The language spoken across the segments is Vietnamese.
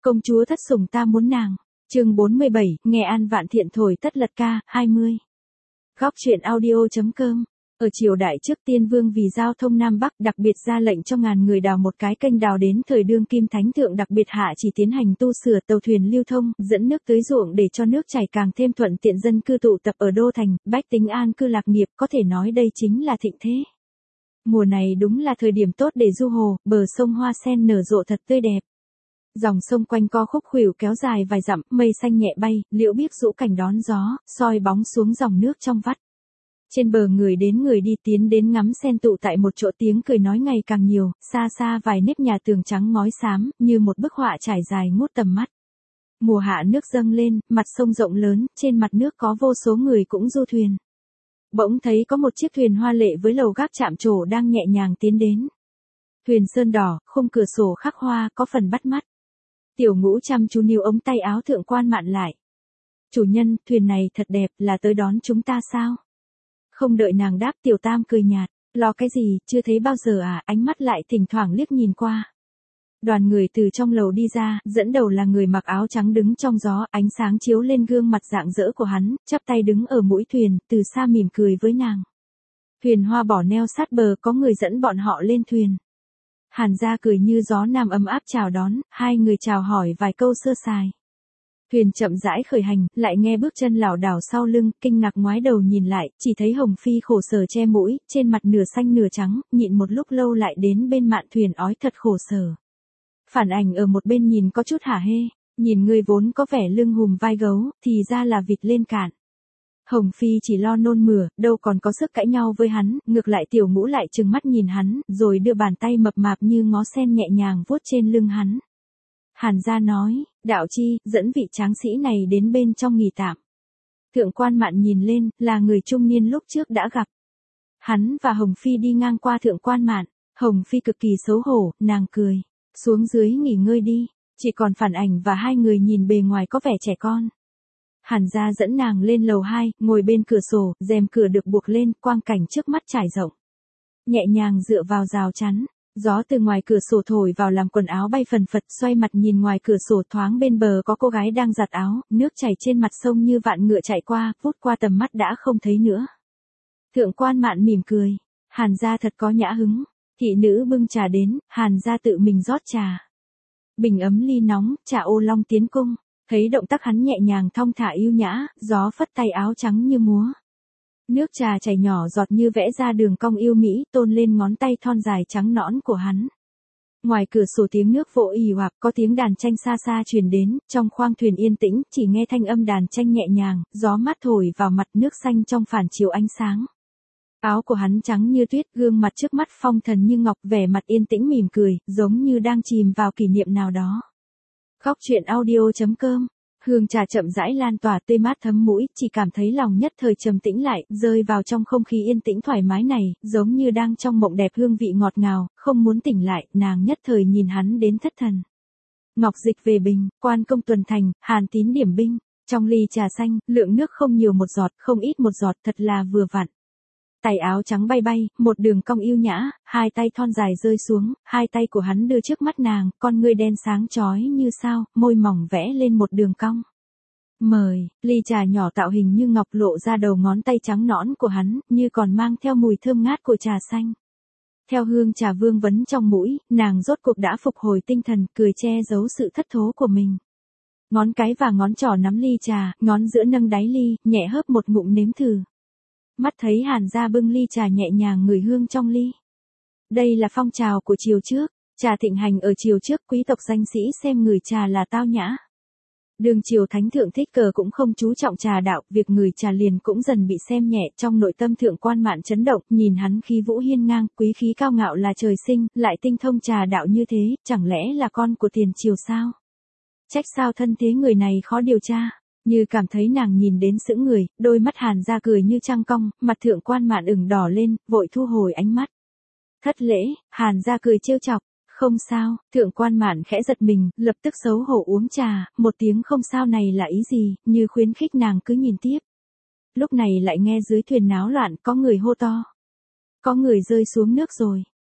Công chúa thất sủng ta muốn nàng. Chương 47, nghe An Vạn Thiện thổi tất lật ca, 20. Góc truyện audio.com. Ở triều đại trước, Tiên Vương vì giao thông Nam Bắc đặc biệt ra lệnh cho ngàn người đào một cái kênh đào, đến thời đương kim thánh thượng đặc biệt hạ chỉ tiến hành tu sửa tàu thuyền lưu thông, dẫn nước tưới ruộng để cho nước chảy càng thêm thuận tiện, dân cư tụ tập ở đô thành, bách tính an cư lạc nghiệp, có thể nói đây chính là thịnh thế. Mùa này đúng là thời điểm tốt để du hồ, bờ sông hoa sen nở rộ thật tươi đẹp. Dòng sông quanh co khúc khuỷu kéo dài vài dặm, mây xanh nhẹ bay, liễu biếc rũ cảnh đón gió, soi bóng xuống dòng nước trong vắt. Trên bờ người đến người đi tiến đến ngắm sen tụ tại một chỗ, tiếng cười nói ngày càng nhiều, xa xa vài nếp nhà tường trắng ngói xám, như một bức họa trải dài ngút tầm mắt. Mùa hạ nước dâng lên, mặt sông rộng lớn, trên mặt nước có vô số người cũng du thuyền. Bỗng thấy có một chiếc thuyền hoa lệ với lầu gác chạm trổ đang nhẹ nhàng tiến đến. Thuyền sơn đỏ, khung cửa sổ khắc hoa, có phần bắt mắt. Tiểu Ngũ chăm chú níu ống tay áo Thượng Quan Mạn lại. Chủ nhân, thuyền này thật đẹp, là tới đón chúng ta sao? Không đợi nàng đáp, Tiểu Tam cười nhạt, lo cái gì, chưa thấy bao giờ à, ánh mắt lại thỉnh thoảng liếc nhìn qua. Đoàn người từ trong lầu đi ra, dẫn đầu là người mặc áo trắng đứng trong gió, ánh sáng chiếu lên gương mặt rạng rỡ của hắn, chắp tay đứng ở mũi thuyền, từ xa mỉm cười với nàng. Thuyền hoa bỏ neo sát bờ, có người dẫn bọn họ lên thuyền. Hàn Gia cười như gió nam ấm áp chào đón, hai người chào hỏi vài câu sơ sài. Thuyền chậm rãi khởi hành, lại nghe bước chân lảo đảo sau lưng, kinh ngạc ngoái đầu nhìn lại, chỉ thấy Hồng Phi khổ sở che mũi, trên mặt nửa xanh nửa trắng, nhịn một lúc lâu lại đến bên mạn thuyền ói thật khổ sở. Phản ảnh ở một bên nhìn có chút hả hê, nhìn người vốn có vẻ lưng hùm vai gấu, thì ra là vịt lên cạn. Hồng Phi chỉ lo nôn mửa, đâu còn có sức cãi nhau với hắn, ngược lại Tiểu Ngũ lại trừng mắt nhìn hắn, rồi đưa bàn tay mập mạp như ngó sen nhẹ nhàng vuốt trên lưng hắn. Hàn Gia nói, đạo chi, dẫn vị tráng sĩ này đến bên trong nghỉ tạm. Thượng Quan Mạn nhìn lên, là người trung niên lúc trước đã gặp. Hắn và Hồng Phi đi ngang qua Thượng Quan Mạn, Hồng Phi cực kỳ xấu hổ, nàng cười, xuống dưới nghỉ ngơi đi, chỉ còn phản ảnh và hai người nhìn bề ngoài có vẻ trẻ con. Hàn Gia dẫn nàng lên lầu 2, ngồi bên cửa sổ, rèm cửa được buộc lên, quang cảnh trước mắt trải rộng. Nhẹ nhàng dựa vào rào chắn, gió từ ngoài cửa sổ thổi vào làm quần áo bay phần phật, xoay mặt nhìn ngoài cửa sổ, thoáng bên bờ có cô gái đang giặt áo, nước chảy trên mặt sông như vạn ngựa chạy qua, vút qua tầm mắt đã không thấy nữa. Thượng Quan Mạn mỉm cười, Hàn Gia thật có nhã hứng. Thị nữ bưng trà đến, Hàn Gia tự mình rót trà. Bình ấm ly nóng, trà ô long tiến cung. Thấy động tác hắn nhẹ nhàng thong thả yêu nhã, gió phất tay áo trắng như múa. Nước trà chảy nhỏ giọt như vẽ ra đường cong yêu mỹ, tôn lên ngón tay thon dài trắng nõn của hắn. Ngoài cửa sổ tiếng nước vỗ ì oạp, có tiếng đàn tranh xa xa truyền đến, trong khoang thuyền yên tĩnh, chỉ nghe thanh âm đàn tranh nhẹ nhàng, gió mát thổi vào mặt, nước xanh trong phản chiếu ánh sáng. Áo của hắn trắng như tuyết, gương mặt trước mắt phong thần như ngọc, vẻ mặt yên tĩnh mỉm cười, giống như đang chìm vào kỷ niệm nào đó. Góc truyện audio.com. Hương trà chậm rãi lan tỏa tươi mát thấm mũi, chỉ cảm thấy lòng nhất thời trầm tĩnh lại, rơi vào trong không khí yên tĩnh thoải mái này, giống như đang trong mộng đẹp, hương vị ngọt ngào, không muốn tỉnh lại, nàng nhất thời nhìn hắn đến thất thần. Ngọc Dịch về bình, quan công tuần thành, Hàn Tín điểm binh, trong ly trà xanh, lượng nước không nhiều một giọt, không ít một giọt, thật là vừa vặn. Tay áo trắng bay bay, một đường cong yêu nhã, hai tay thon dài rơi xuống, hai tay của hắn đưa trước mắt nàng, con ngươi đen sáng chói như sao, môi mỏng vẽ lên một đường cong. Mời, ly trà nhỏ tạo hình như ngọc lộ ra đầu ngón tay trắng nõn của hắn, như còn mang theo mùi thơm ngát của trà xanh. Theo hương trà vương vấn trong mũi, nàng rốt cuộc đã phục hồi tinh thần, cười che giấu sự thất thố của mình. Ngón cái và ngón trỏ nắm ly trà, ngón giữa nâng đáy ly, nhẹ hớp một ngụm nếm thử. Mắt thấy Hàn Gia bưng ly trà nhẹ nhàng ngửi hương trong ly. Đây là phong trào của triều trước, trà thịnh hành ở triều trước, quý tộc danh sĩ xem ngửi trà là tao nhã. Đường triều thánh thượng Thích Cờ cũng không chú trọng trà đạo, việc ngửi trà liền cũng dần bị xem nhẹ, trong nội tâm Thượng Quan Mạn chấn động, nhìn hắn khí vũ hiên ngang, quý khí cao ngạo là trời sinh, lại tinh thông trà đạo như thế, chẳng lẽ là con của tiền triều sao? Trách sao thân thế người này khó điều tra. Như cảm thấy nàng nhìn đến sững người, đôi mắt Hàn Gia cười như trăng cong, mặt Thượng Quan Mạn ửng đỏ lên, vội thu hồi ánh mắt. Thất lễ, Hàn Gia cười trêu chọc, không sao, Thượng Quan Mạn khẽ giật mình, lập tức xấu hổ uống trà, một tiếng không sao này là ý gì, như khuyến khích nàng cứ nhìn tiếp. Lúc này lại nghe dưới thuyền náo loạn, có người hô to. Có người rơi xuống nước rồi.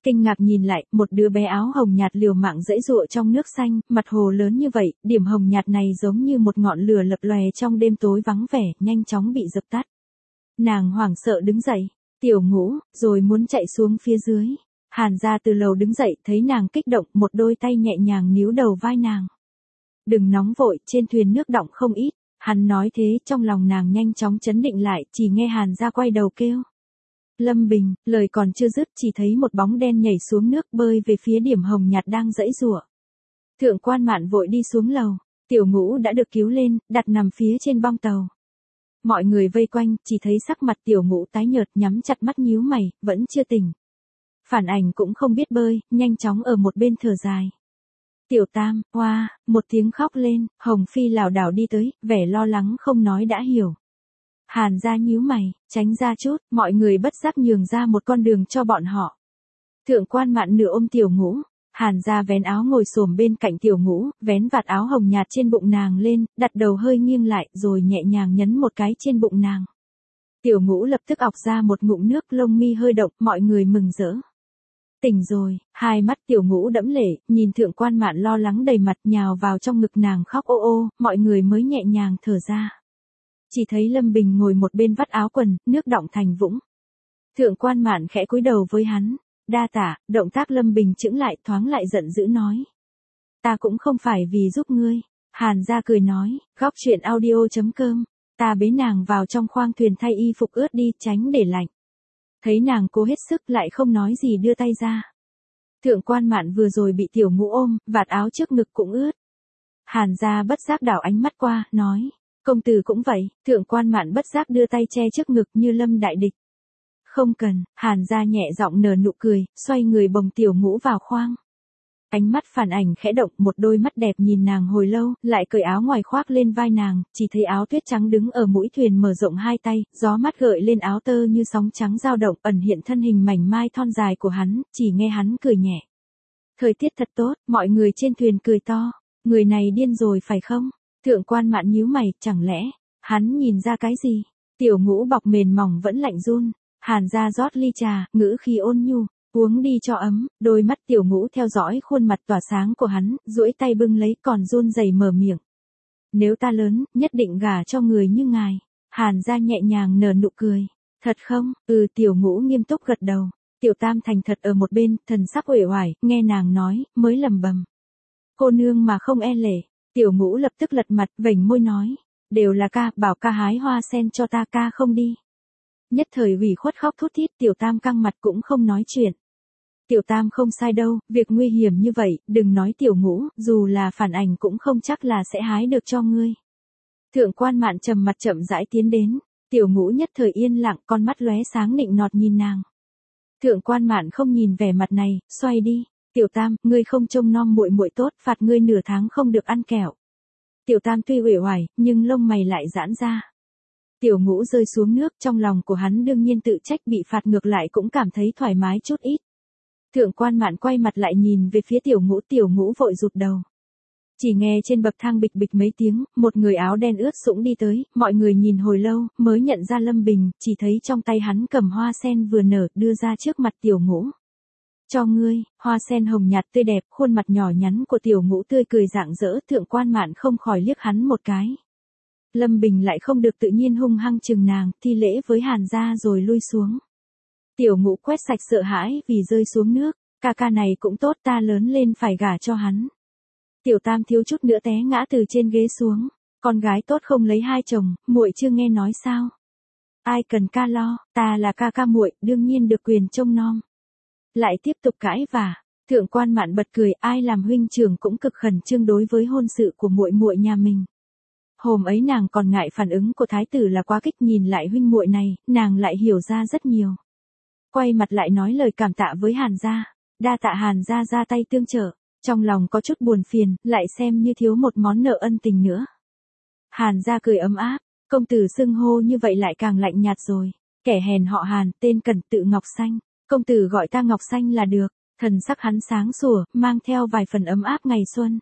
Kinh ngạc nhìn lại, một đứa bé áo hồng nhạt liều mạng giãy giụa trong nước xanh, mặt hồ lớn như vậy, điểm hồng nhạt này giống như một ngọn lửa lập lòe trong đêm tối vắng vẻ, nhanh chóng bị dập tắt. Nàng hoảng sợ đứng dậy, Tiểu Ngũ, rồi muốn chạy xuống phía dưới. Hàn Gia từ lầu đứng dậy, thấy nàng kích động, một đôi tay nhẹ nhàng níu đầu vai nàng. Đừng nóng vội, trên thuyền nước đọng không ít. Hắn nói thế, trong lòng nàng nhanh chóng trấn định lại, chỉ nghe Hàn Gia quay đầu kêu. Lâm Bình, lời còn chưa dứt, chỉ thấy một bóng đen nhảy xuống nước bơi về phía điểm hồng nhạt đang giãy giụa. Thượng quan Mạn vội đi xuống lầu, Tiểu Ngũ đã được cứu lên, đặt nằm phía trên bong tàu. Mọi người vây quanh, chỉ thấy sắc mặt Tiểu Ngũ tái nhợt, nhắm chặt mắt nhíu mày, vẫn chưa tỉnh. Phản Ảnh cũng không biết bơi, nhanh chóng ở một bên thở dài. Tiểu Tam, hoa, một tiếng khóc lên, Hồng Phi lảo đảo đi tới, vẻ lo lắng không nói đã hiểu. Hàn Gia nhíu mày, tránh ra chút, mọi người bất giác nhường ra một con đường cho bọn họ. Thượng quan Mạn nửa ôm Tiểu Ngũ, Hàn Gia vén áo ngồi xổm bên cạnh Tiểu Ngũ, vén vạt áo hồng nhạt trên bụng nàng lên, đặt đầu hơi nghiêng lại, rồi nhẹ nhàng nhấn một cái trên bụng nàng. Tiểu Ngũ lập tức ọc ra một ngụm nước, lông mi hơi động, mọi người mừng rỡ. Tỉnh rồi, hai mắt Tiểu Ngũ đẫm lệ, nhìn Thượng quan Mạn lo lắng đầy mặt nhào vào trong ngực nàng khóc ô ô, mọi người mới nhẹ nhàng thở ra. Chỉ thấy Lâm Bình ngồi một bên vắt áo quần, nước đọng thành vũng. Thượng quan Mạn khẽ cúi đầu với hắn, đa tạ, động tác Lâm Bình chững lại, thoáng lại giận dữ nói. Ta cũng không phải vì giúp ngươi. Hàn Gia cười nói, góc chuyện audio.com, ta bế nàng vào trong khoang thuyền thay y phục ướt đi, tránh để lạnh. Thấy nàng cố hết sức lại không nói gì đưa tay ra. Thượng quan Mạn vừa rồi bị Tiểu Ngũ ôm, vạt áo trước ngực cũng ướt. Hàn Gia bất giác đảo ánh mắt qua, nói. Công tử cũng vậy, Thượng quan Mạn bất giác đưa tay che trước ngực như lâm đại địch. Không cần, Hàn Gia nhẹ giọng nở nụ cười, xoay người bồng Tiểu Ngũ vào khoang. Ánh mắt Phản Ảnh khẽ động, một đôi mắt đẹp nhìn nàng hồi lâu, lại cởi áo ngoài khoác lên vai nàng, chỉ thấy áo tuyết trắng đứng ở mũi thuyền mở rộng hai tay, gió mát gợi lên áo tơ như sóng trắng dao động, ẩn hiện thân hình mảnh mai thon dài của hắn, chỉ nghe hắn cười nhẹ. Thời tiết thật tốt, mọi người trên thuyền cười to, người này điên rồi phải không? Thượng quan Mạn nhíu mày, chẳng lẽ, hắn nhìn ra cái gì? Tiểu Ngũ bọc mền mỏng vẫn lạnh run, Hàn Gia rót ly trà, ngữ khí ôn nhu. Uống đi cho ấm, đôi mắt Tiểu Ngũ theo dõi khuôn mặt tỏa sáng của hắn, duỗi tay bưng lấy còn run rẩy mở miệng. Nếu ta lớn, nhất định gả cho người như ngài. Hàn Gia nhẹ nhàng nở nụ cười. Thật không? Tiểu Ngũ nghiêm túc gật đầu. Tiểu Tam thành thật ở một bên, thần sắc uể oải, nghe nàng nói, mới lẩm bẩm. Cô nương mà không e lệ. Tiểu Ngũ lập tức lật mặt, vểnh môi nói. Đều là ca, bảo ca hái hoa sen cho ta, ca không đi. Nhất thời ủy khuất khóc thút thít, Tiểu Tam căng mặt cũng không nói chuyện. Tiểu Tam không sai đâu, việc nguy hiểm như vậy, đừng nói Tiểu Ngũ, dù là Phản Ảnh cũng không chắc là sẽ hái được cho ngươi. Thượng quan Mạn trầm mặt chậm rãi tiến đến, Tiểu Ngũ nhất thời yên lặng, con mắt lóe sáng nịnh nọt nhìn nàng. Thượng quan Mạn không nhìn vẻ mặt này, xoay đi, Tiểu Tam, ngươi không trông nom muội muội tốt, phạt ngươi nửa tháng không được ăn kẹo. Tiểu Tam tuy uể oải, nhưng lông mày lại giãn ra. Tiểu Ngũ rơi xuống nước, trong lòng của hắn đương nhiên tự trách, bị phạt ngược lại cũng cảm thấy thoải mái chút ít. Thượng quan Mạn quay mặt lại nhìn về phía Tiểu Ngũ vội rụt đầu. Chỉ nghe trên bậc thang bịch bịch mấy tiếng, một người áo đen ướt sũng đi tới, mọi người nhìn hồi lâu, mới nhận ra Lâm Bình, chỉ thấy trong tay hắn cầm hoa sen vừa nở, đưa ra trước mặt Tiểu Ngũ. Cho ngươi, hoa sen hồng nhạt tươi đẹp, khuôn mặt nhỏ nhắn của Tiểu Ngũ tươi cười rạng rỡ, Thượng quan Mạn không khỏi liếc hắn một cái. Lâm Bình lại không được tự nhiên hung hăng chừng nàng, thi lễ với Hàn Gia rồi lui xuống. Tiểu Ngũ quét sạch sợ hãi vì rơi xuống nước, ca này cũng tốt, ta lớn lên phải gả cho hắn. Tiểu Tam thiếu chút nữa té ngã từ trên ghế xuống, con gái tốt không lấy hai chồng, muội chưa nghe nói sao? Ai cần ca lo, ta là ca muội, đương nhiên được quyền trông nom. Lại tiếp tục cãi vả, Thượng quan Mạn bật cười, ai làm huynh trưởng cũng cực khẩn trương đối với hôn sự của muội muội nhà mình. Hôm ấy nàng còn ngại phản ứng của thái tử là quá kích, nhìn lại huynh muội này, nàng lại hiểu ra rất nhiều. Quay mặt lại nói lời cảm tạ với Hàn Gia, đa tạ Hàn Gia ra tay tương trợ, trong lòng có chút buồn phiền, lại xem như thiếu một món nợ ân tình nữa. Hàn Gia cười ấm áp, công tử xưng hô như vậy lại càng lạnh nhạt rồi, kẻ hèn họ Hàn, tên Cẩn tự Ngọc Xanh, công tử gọi ta Ngọc Xanh là được, thần sắc hắn sáng sủa, mang theo vài phần ấm áp ngày xuân.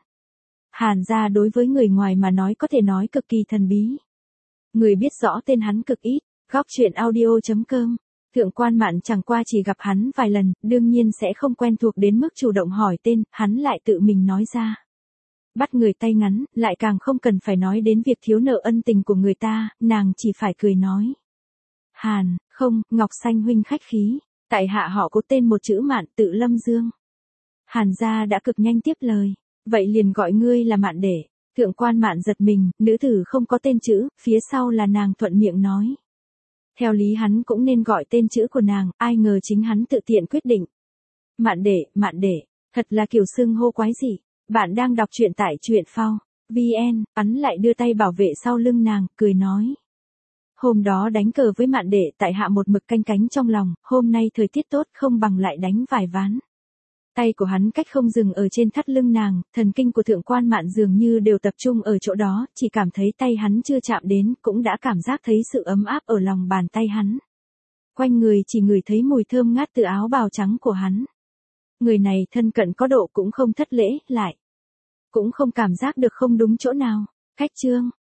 Hàn Gia đối với người ngoài mà nói có thể nói cực kỳ thần bí. Người biết rõ tên hắn cực ít, góc chuyện audio.com Thượng quan Mạn chẳng qua chỉ gặp hắn vài lần, đương nhiên sẽ không quen thuộc đến mức chủ động hỏi tên, hắn lại tự mình nói ra. Bắt người tay ngắn, lại càng không cần phải nói đến việc thiếu nợ ân tình của người ta, nàng chỉ phải cười nói. Hàn, không, Ngọc Xanh huynh khách khí, tại hạ họ có tên một chữ Mạn, tự Lâm Dương. Hàn gia đã cực nhanh tiếp lời, vậy liền gọi ngươi là Mạn để. Thượng quan Mạn giật mình, nữ tử không có tên chữ, phía sau là nàng thuận miệng nói. Theo lý hắn cũng nên gọi tên chữ của nàng, ai ngờ chính hắn tự tiện quyết định. Mạn để, thật là kiểu xưng hô quái dị. Bạn đang đọc truyện tại truyện phao. VN, hắn lại đưa tay bảo vệ sau lưng nàng, cười nói. Hôm đó đánh cờ với Mạn để tại hạ một mực canh cánh trong lòng, hôm nay thời tiết tốt không bằng lại đánh vài ván. Tay của hắn cách không dừng ở trên thắt lưng nàng, thần kinh của thượng quan Mạn dường như đều tập trung ở chỗ đó, chỉ cảm thấy tay hắn chưa chạm đến, cũng đã cảm giác thấy sự ấm áp ở lòng bàn tay hắn. Quanh người chỉ ngửi thấy mùi thơm ngát từ áo bào trắng của hắn. Người này thân cận có độ cũng không thất lễ, lại cũng không cảm giác được không đúng chỗ nào. Cách chương